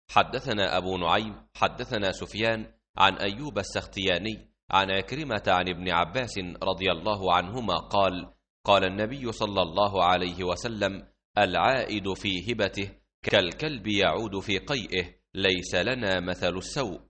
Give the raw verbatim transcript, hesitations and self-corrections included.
حدثنا أبو نعيم حدثنا سفيان عن أيوب السختياني عن عكرمة عن ابن عباس رضي الله عنهما قال: قال النبي صلى الله عليه وسلم: العائد في هبته كالكلب يعود في قيئه، ليس لنا مثل السوء.